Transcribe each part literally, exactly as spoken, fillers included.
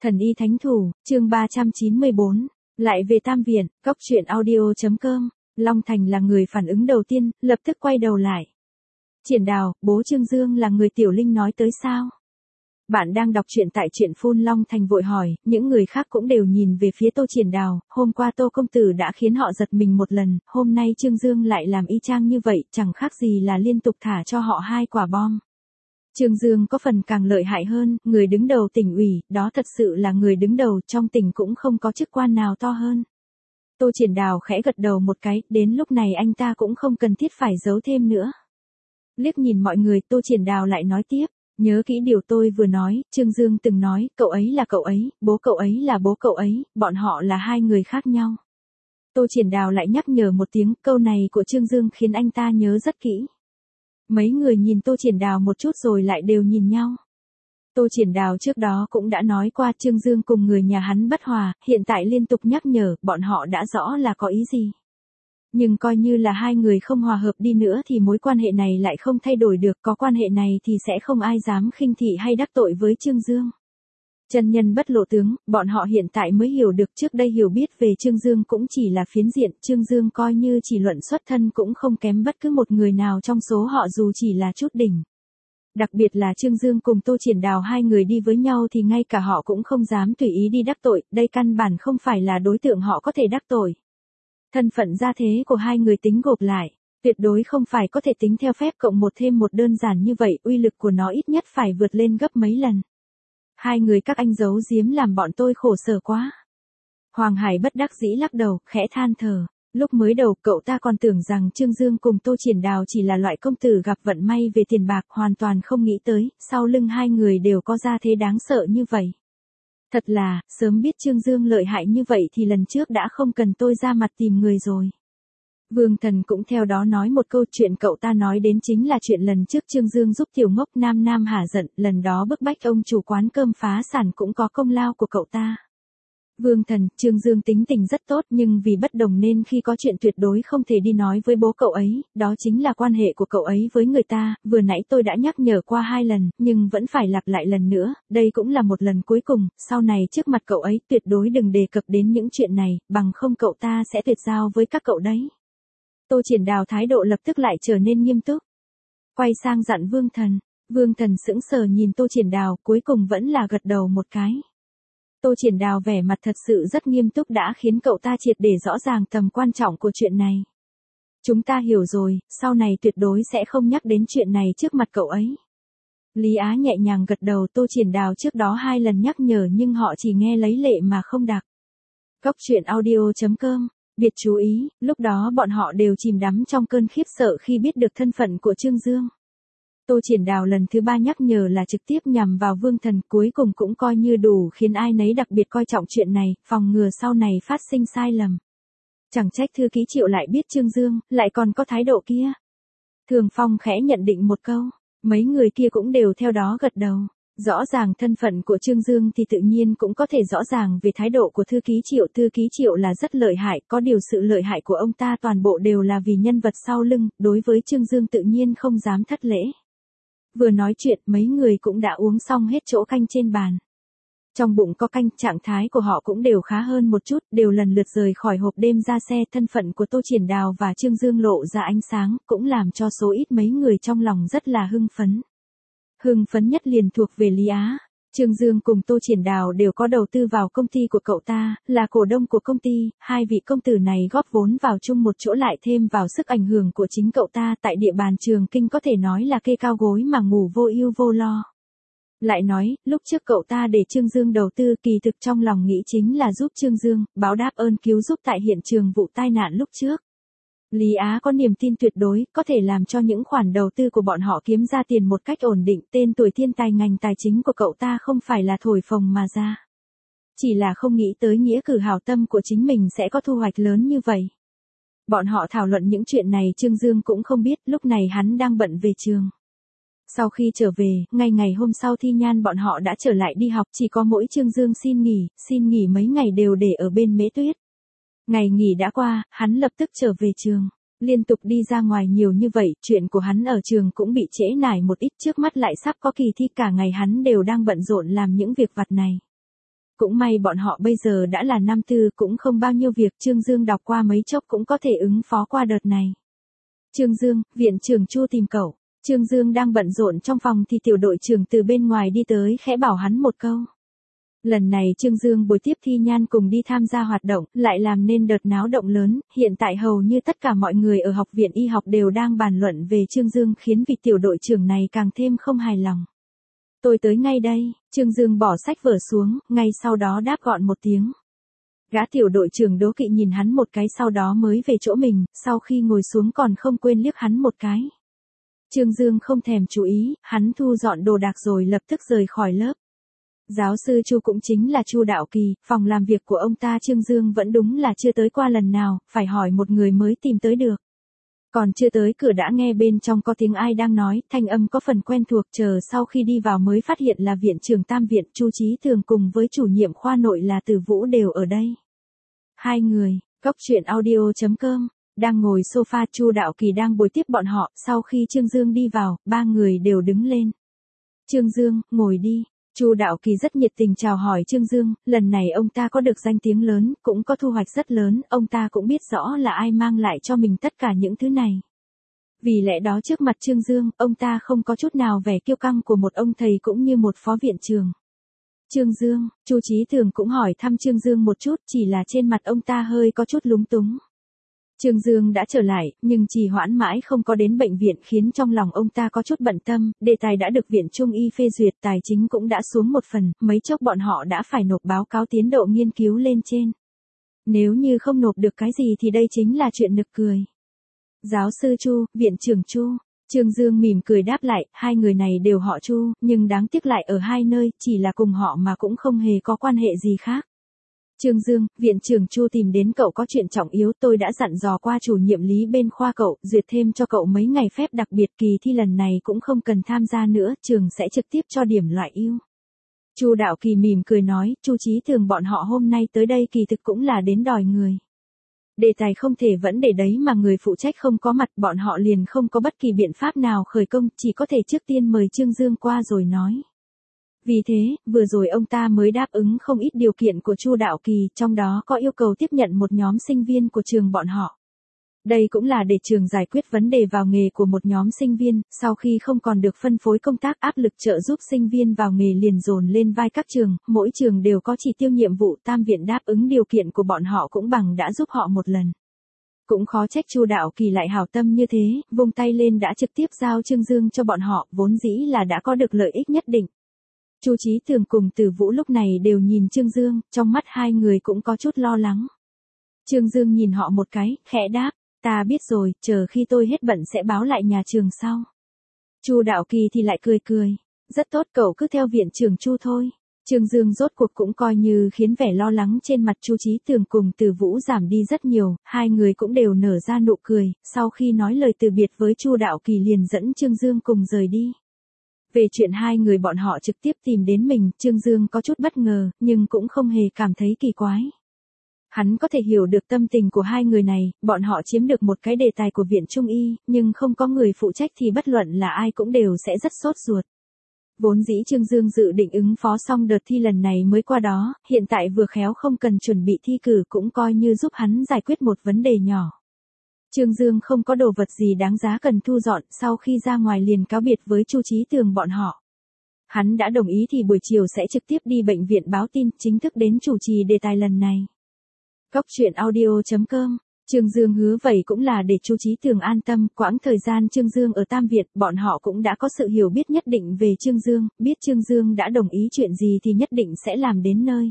Thần y thánh thủ, chương ba trăm chín mươi bốn. Lại về Tam Viện, cốc truyện audio.com. Long Thành là người phản ứng đầu tiên, lập tức quay đầu lại. Triển Đào, bố Trương Dương là người Tiểu Linh nói tới sao? Bạn đang đọc truyện tại truyện phun. Long Thành vội hỏi, những người khác cũng đều nhìn về phía Tô Triển Đào, hôm qua Tô Công Tử đã khiến họ giật mình một lần, hôm nay Trương Dương lại làm y chang như vậy, chẳng khác gì là liên tục thả cho họ hai quả bom. Trương Dương có phần càng lợi hại hơn, người đứng đầu tỉnh ủy, đó thật sự là người đứng đầu, trong tỉnh cũng không có chức quan nào to hơn. Tô Triển Đào khẽ gật đầu một cái, đến lúc này anh ta cũng không cần thiết phải giấu thêm nữa. Liếc nhìn mọi người, Tô Triển Đào lại nói tiếp, nhớ kỹ điều tôi vừa nói, Trương Dương từng nói, cậu ấy là cậu ấy, bố cậu ấy là bố cậu ấy, bọn họ là hai người khác nhau. Tô Triển Đào lại nhắc nhở một tiếng, câu này của Trương Dương khiến anh ta nhớ rất kỹ. Mấy người nhìn Tô Triển Đào một chút rồi lại đều nhìn nhau. Tô Triển Đào trước đó cũng đã nói qua Trương Dương cùng người nhà hắn bất hòa, hiện tại liên tục nhắc nhở, bọn họ đã rõ là có ý gì. Nhưng coi như là hai người không hòa hợp đi nữa thì mối quan hệ này lại không thay đổi được, có quan hệ này thì sẽ không ai dám khinh thị hay đắc tội với Trương Dương. Chân nhân bất lộ tướng, bọn họ hiện tại mới hiểu được, trước đây hiểu biết về Trương Dương cũng chỉ là phiến diện, Trương Dương coi như chỉ luận xuất thân cũng không kém bất cứ một người nào trong số họ dù chỉ là chút đỉnh. Đặc biệt là Trương Dương cùng Tô Triển Đào hai người đi với nhau thì ngay cả họ cũng không dám tùy ý đi đắc tội, đây căn bản không phải là đối tượng họ có thể đắc tội. Thân phận gia thế của hai người tính gộp lại, tuyệt đối không phải có thể tính theo phép cộng một thêm một đơn giản như vậy, uy lực của nó ít nhất phải vượt lên gấp mấy lần. Hai người các anh giấu giếm làm bọn tôi khổ sở quá. Hoàng Hải bất đắc dĩ lắc đầu, khẽ than thở. Lúc mới đầu cậu ta còn tưởng rằng Trương Dương cùng Tô Triển Đào chỉ là loại công tử gặp vận may về tiền bạc, hoàn toàn không nghĩ tới, sau lưng hai người đều có gia thế đáng sợ như vậy. Thật là, sớm biết Trương Dương lợi hại như vậy thì lần trước đã không cần tôi ra mặt tìm người rồi. Vương Thần cũng theo đó nói một câu, chuyện cậu ta nói đến chính là chuyện lần trước Trương Dương giúp tiểu ngốc Nam Nam hả giận, lần đó bức bách ông chủ quán cơm phá sản cũng có công lao của cậu ta. Vương Thần, Trương Dương tính tình rất tốt nhưng vì bất đồng nên khi có chuyện tuyệt đối không thể đi nói với bố cậu ấy, đó chính là quan hệ của cậu ấy với người ta, vừa nãy tôi đã nhắc nhở qua hai lần, nhưng vẫn phải lặp lại lần nữa, đây cũng là một lần cuối cùng, sau này trước mặt cậu ấy tuyệt đối đừng đề cập đến những chuyện này, bằng không cậu ta sẽ tuyệt giao với các cậu đấy. Tô Triển Đào thái độ lập tức lại trở nên nghiêm túc. Quay sang dặn Vương Thần, Vương Thần sững sờ nhìn Tô Triển Đào, cuối cùng vẫn là gật đầu một cái. Tô Triển Đào vẻ mặt thật sự rất nghiêm túc đã khiến cậu ta triệt để rõ ràng tầm quan trọng của chuyện này. Chúng ta hiểu rồi, sau này tuyệt đối sẽ không nhắc đến chuyện này trước mặt cậu ấy. Lý Á nhẹ nhàng gật đầu, Tô Triển Đào trước đó hai lần nhắc nhở nhưng họ chỉ nghe lấy lệ mà không đọc. Cốc truyện audio.com. Biệt chú ý, lúc đó bọn họ đều chìm đắm trong cơn khiếp sợ khi biết được thân phận của Trương Dương. Tô Triển Đào lần thứ ba nhắc nhở là trực tiếp nhằm vào Vương Thần, cuối cùng cũng coi như đủ khiến ai nấy đặc biệt coi trọng chuyện này, phòng ngừa sau này phát sinh sai lầm. Chẳng trách thư ký Triệu lại biết Trương Dương, lại còn có thái độ kia. Thường Phong khẽ nhận định một câu, mấy người kia cũng đều theo đó gật đầu. Rõ ràng thân phận của Trương Dương thì tự nhiên cũng có thể rõ ràng về thái độ của thư ký Triệu. Thư ký Triệu là rất lợi hại, có điều sự lợi hại của ông ta toàn bộ đều là vì nhân vật sau lưng, đối với Trương Dương tự nhiên không dám thất lễ. Vừa nói chuyện mấy người cũng đã uống xong hết chỗ canh trên bàn. Trong bụng có canh, trạng thái của họ cũng đều khá hơn một chút, đều lần lượt rời khỏi hộp đêm ra xe. Thân phận của Tô Triển Đào và Trương Dương lộ ra ánh sáng, cũng làm cho số ít mấy người trong lòng rất là hưng phấn. Hưng phấn nhất liền thuộc về Lý Á. Trương Dương cùng Tô Triển Đào đều có đầu tư vào công ty của cậu ta, là cổ đông của công ty, hai vị công tử này góp vốn vào chung một chỗ lại thêm vào sức ảnh hưởng của chính cậu ta tại địa bàn Trường Kinh có thể nói là kê cao gối mà ngủ vô ưu vô lo. Lại nói, lúc trước cậu ta để Trương Dương đầu tư kỳ thực trong lòng nghĩ chính là giúp Trương Dương, báo đáp ơn cứu giúp tại hiện trường vụ tai nạn lúc trước. Lý Á có niềm tin tuyệt đối, có thể làm cho những khoản đầu tư của bọn họ kiếm ra tiền một cách ổn định, tên tuổi thiên tài ngành tài chính của cậu ta không phải là thổi phồng mà ra. Chỉ là không nghĩ tới nghĩa cử hảo tâm của chính mình sẽ có thu hoạch lớn như vậy. Bọn họ thảo luận những chuyện này Trương Dương cũng không biết, lúc này hắn đang bận về trường. Sau khi trở về, ngày ngày hôm sau thi nhan bọn họ đã trở lại đi học, chỉ có mỗi Trương Dương xin nghỉ, xin nghỉ mấy ngày đều để ở bên Mễ Tuyết. Ngày nghỉ đã qua, hắn lập tức trở về trường. Liên tục đi ra ngoài nhiều như vậy, chuyện của hắn ở trường cũng bị trễ nải một ít, trước mắt lại sắp có kỳ thi, cả ngày hắn đều đang bận rộn làm những việc vặt này. Cũng may bọn họ bây giờ đã là năm tư, cũng không bao nhiêu việc, Trương Dương đọc qua mấy chốc cũng có thể ứng phó qua đợt này. Trương Dương, viện trưởng Chu tìm cậu. Trương Dương đang bận rộn trong phòng thì tiểu đội trưởng từ bên ngoài đi tới khẽ bảo hắn một câu. Lần này Trương Dương buổi tiếp Thi Nhan cùng đi tham gia hoạt động, lại làm nên đợt náo động lớn, hiện tại hầu như tất cả mọi người ở học viện y học đều đang bàn luận về Trương Dương, khiến vị tiểu đội trưởng này càng thêm không hài lòng. Tôi tới ngay đây, Trương Dương bỏ sách vở xuống, ngay sau đó đáp gọn một tiếng. Gã tiểu đội trưởng đố kỵ nhìn hắn một cái sau đó mới về chỗ mình, sau khi ngồi xuống còn không quên liếc hắn một cái. Trương Dương không thèm chú ý, hắn thu dọn đồ đạc rồi lập tức rời khỏi lớp. Giáo sư Chu cũng chính là Chu Đạo Kỳ, phòng làm việc của ông ta Trương Dương vẫn đúng là chưa tới qua lần nào, phải hỏi một người mới tìm tới được. Còn chưa tới cửa đã nghe bên trong có tiếng ai đang nói, thanh âm có phần quen thuộc, chờ sau khi đi vào mới phát hiện là viện trưởng Tam viện Chu Chí Thường cùng với chủ nhiệm khoa nội là Từ Vũ đều ở đây. Hai người, Cốc Truyện Audio chấm com, đang ngồi sofa, Chu Đạo Kỳ đang bồi tiếp bọn họ, sau khi Trương Dương đi vào, ba người đều đứng lên. Trương Dương, ngồi đi. Chu Đạo Kỳ rất nhiệt tình chào hỏi Trương Dương, lần này ông ta có được danh tiếng lớn, cũng có thu hoạch rất lớn, ông ta cũng biết rõ là ai mang lại cho mình tất cả những thứ này. Vì lẽ đó trước mặt Trương Dương, ông ta không có chút nào vẻ kiêu căng của một ông thầy cũng như một phó viện trưởng. Trương Dương, Chu Chí Thường cũng hỏi thăm Trương Dương một chút, chỉ là trên mặt ông ta hơi có chút lúng túng. Trương Dương đã trở lại, nhưng trì hoãn mãi không có đến bệnh viện khiến trong lòng ông ta có chút bận tâm, đề tài đã được viện Trung y phê duyệt, tài chính cũng đã xuống một phần, mấy chốc bọn họ đã phải nộp báo cáo tiến độ nghiên cứu lên trên. Nếu như không nộp được cái gì thì đây chính là chuyện nực cười. Giáo sư Chu, viện trưởng Chu, Trương Dương mỉm cười đáp lại, hai người này đều họ Chu, nhưng đáng tiếc lại ở hai nơi, chỉ là cùng họ mà cũng không hề có quan hệ gì khác. Trương Dương, viện trưởng Chu tìm đến cậu có chuyện trọng yếu, tôi đã dặn dò qua chủ nhiệm lý bên khoa cậu, duyệt thêm cho cậu mấy ngày phép đặc biệt, kỳ thi lần này cũng không cần tham gia nữa, trường sẽ trực tiếp cho điểm loại ưu. Chu Đạo Kỳ mỉm cười nói, Chu Chí Thường bọn họ hôm nay tới đây kỳ thực cũng là đến đòi người. Đề tài không thể vẫn để đấy mà người phụ trách không có mặt, bọn họ liền không có bất kỳ biện pháp nào khởi công, chỉ có thể trước tiên mời Trương Dương qua rồi nói. Vì thế, vừa rồi ông ta mới đáp ứng không ít điều kiện của Chu Đạo Kỳ, trong đó có yêu cầu tiếp nhận một nhóm sinh viên của trường bọn họ. Đây cũng là để trường giải quyết vấn đề vào nghề của một nhóm sinh viên, sau khi không còn được phân phối công tác, áp lực trợ giúp sinh viên vào nghề liền dồn lên vai các trường, mỗi trường đều có chỉ tiêu nhiệm vụ, Tam viện đáp ứng điều kiện của bọn họ cũng bằng đã giúp họ một lần. Cũng khó trách Chu Đạo Kỳ lại hảo tâm như thế, vung tay lên đã trực tiếp giao Trương Dương cho bọn họ, vốn dĩ là đã có được lợi ích nhất định. Chu Chí Thường cùng Từ Vũ lúc này đều nhìn Trương Dương, trong mắt hai người cũng có chút lo lắng. Trương Dương nhìn họ một cái, khẽ đáp, ta biết rồi, chờ khi tôi hết bận sẽ báo lại nhà trường sau. Chu Đạo Kỳ thì lại cười cười, rất tốt, cậu cứ theo viện trưởng Chu thôi. Trương Dương rốt cuộc cũng coi như khiến vẻ lo lắng trên mặt Chu Chí Thường cùng Từ Vũ giảm đi rất nhiều, hai người cũng đều nở ra nụ cười, sau khi nói lời từ biệt với Chu Đạo Kỳ liền dẫn Trương Dương cùng rời đi. Về chuyện hai người bọn họ trực tiếp tìm đến mình, Trương Dương có chút bất ngờ, nhưng cũng không hề cảm thấy kỳ quái. Hắn có thể hiểu được tâm tình của hai người này, bọn họ chiếm được một cái đề tài của viện Trung y, nhưng không có người phụ trách thì bất luận là ai cũng đều sẽ rất sốt ruột. Vốn dĩ Trương Dương dự định ứng phó xong đợt thi lần này mới qua đó, hiện tại vừa khéo không cần chuẩn bị thi cử cũng coi như giúp hắn giải quyết một vấn đề nhỏ. Trương Dương không có đồ vật gì đáng giá cần thu dọn, sau khi ra ngoài liền cáo biệt với Chu Chí Thường bọn họ. Hắn đã đồng ý thì buổi chiều sẽ trực tiếp đi bệnh viện báo tin, chính thức đến chủ trì đề tài lần này. Cốc Truyện Audio chấm com, Trương Dương hứa vậy cũng là để Chu Chí Thường an tâm, quãng thời gian Trương Dương ở Tam Việt, bọn họ cũng đã có sự hiểu biết nhất định về Trương Dương, biết Trương Dương đã đồng ý chuyện gì thì nhất định sẽ làm đến nơi.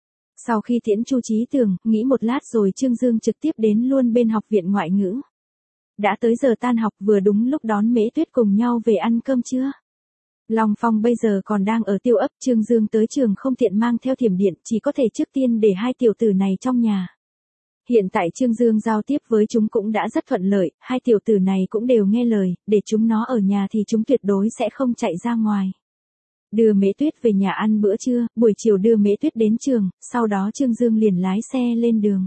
Sau khi tiễn Chu Chí Thường, nghĩ một lát rồi Trương Dương trực tiếp đến luôn bên học viện ngoại ngữ. Đã tới giờ tan học, vừa đúng lúc đón Mễ Tuyết cùng nhau về ăn cơm trưa. Long Phong bây giờ còn đang ở Tiêu ấp, Trương Dương tới trường không tiện mang theo thiểm điện, chỉ có thể trước tiên để hai tiểu tử này trong nhà. Hiện tại Trương Dương giao tiếp với chúng cũng đã rất thuận lợi, hai tiểu tử này cũng đều nghe lời, để chúng nó ở nhà thì chúng tuyệt đối sẽ không chạy ra ngoài. Đưa Mễ Tuyết về nhà ăn bữa trưa, buổi chiều đưa Mễ Tuyết đến trường, sau đó Trương Dương liền lái xe lên đường.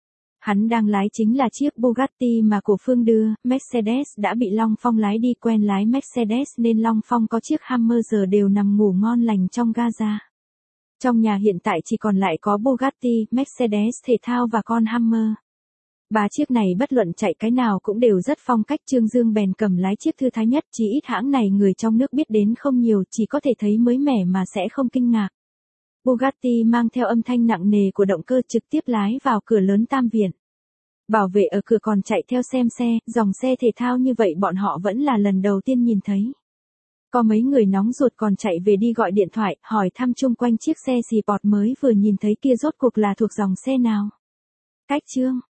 Hắn đang lái chính là chiếc Bugatti mà Cổ Phương đưa, Mercedes đã bị Long Phong lái đi, quen lái Mercedes nên Long Phong có chiếc Hammer giờ đều nằm ngủ ngon lành trong ga ra. Trong nhà hiện tại chỉ còn lại có Bugatti, Mercedes thể thao và con Hummer. Ba chiếc này bất luận chạy cái nào cũng đều rất phong cách. Trương Dương bèn cầm lái chiếc thư thái nhất, chỉ ít hãng này người trong nước biết đến không nhiều, chỉ có thể thấy mới mẻ mà sẽ không kinh ngạc. Bugatti mang theo âm thanh nặng nề của động cơ trực tiếp lái vào cửa lớn Tam Viện. Bảo vệ ở cửa còn chạy theo xem xe, dòng xe thể thao như vậy bọn họ vẫn là lần đầu tiên nhìn thấy. Có mấy người nóng ruột còn chạy về đi gọi điện thoại, hỏi thăm chung quanh chiếc xe Sport mới vừa nhìn thấy kia rốt cuộc là thuộc dòng xe nào. Cách Trương